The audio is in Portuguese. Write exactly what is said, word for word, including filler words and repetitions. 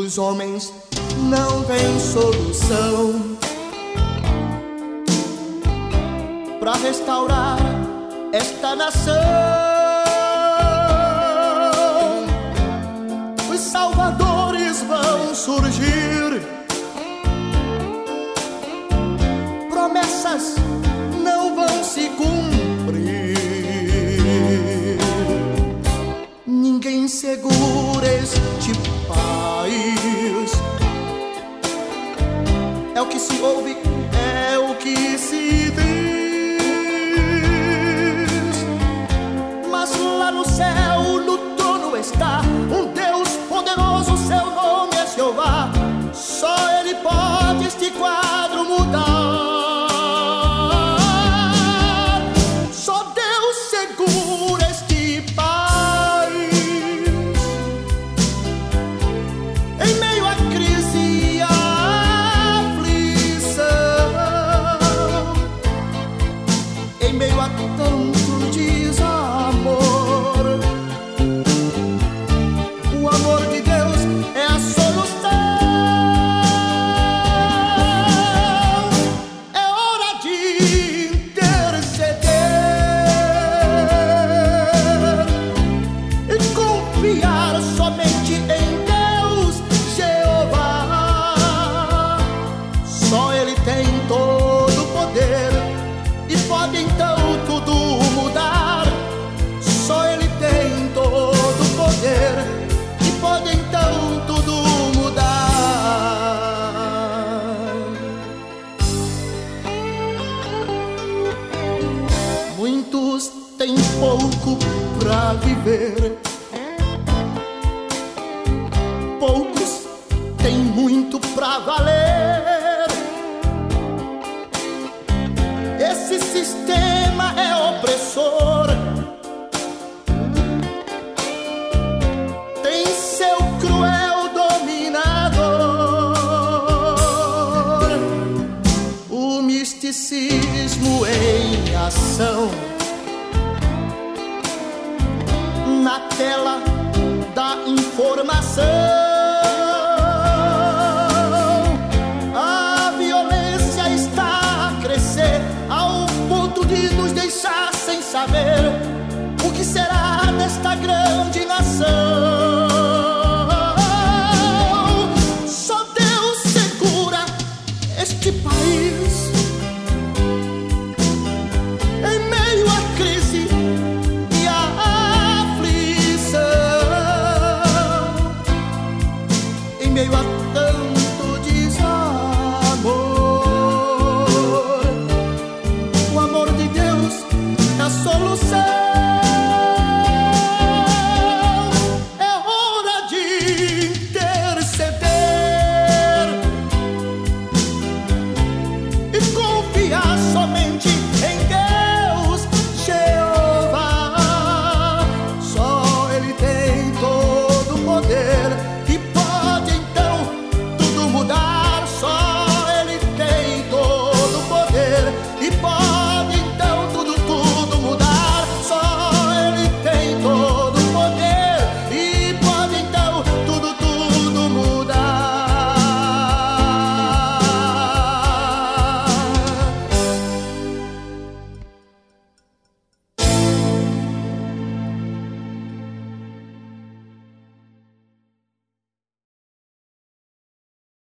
Os homens não têm solução pra restaurar esta nação. Os salvadores vão surgir, promessas não vão se cumprir. Ninguém segura este país. É o que se ouve, é o que se diz. Mas lá no céu, no trono está um Deus poderoso, seu nome é Jeová. Só Ele pode este quadro mudar. Só Deus segura este país. Em meio à crise e à aflição, em meio a tanto desamor, o amor de Deus é a solução. É hora de interceder e confiar somente em Deus, Jeová. Só Ele tem todo o poder e pode então tudo mudar. Só Ele tem todo o poder e pode então tudo mudar. Muitos têm pouco pra viver, poucos têm muito pra valer. Esse sistema é opressor, tem seu cruel dominador. O misticismo em ação, na tela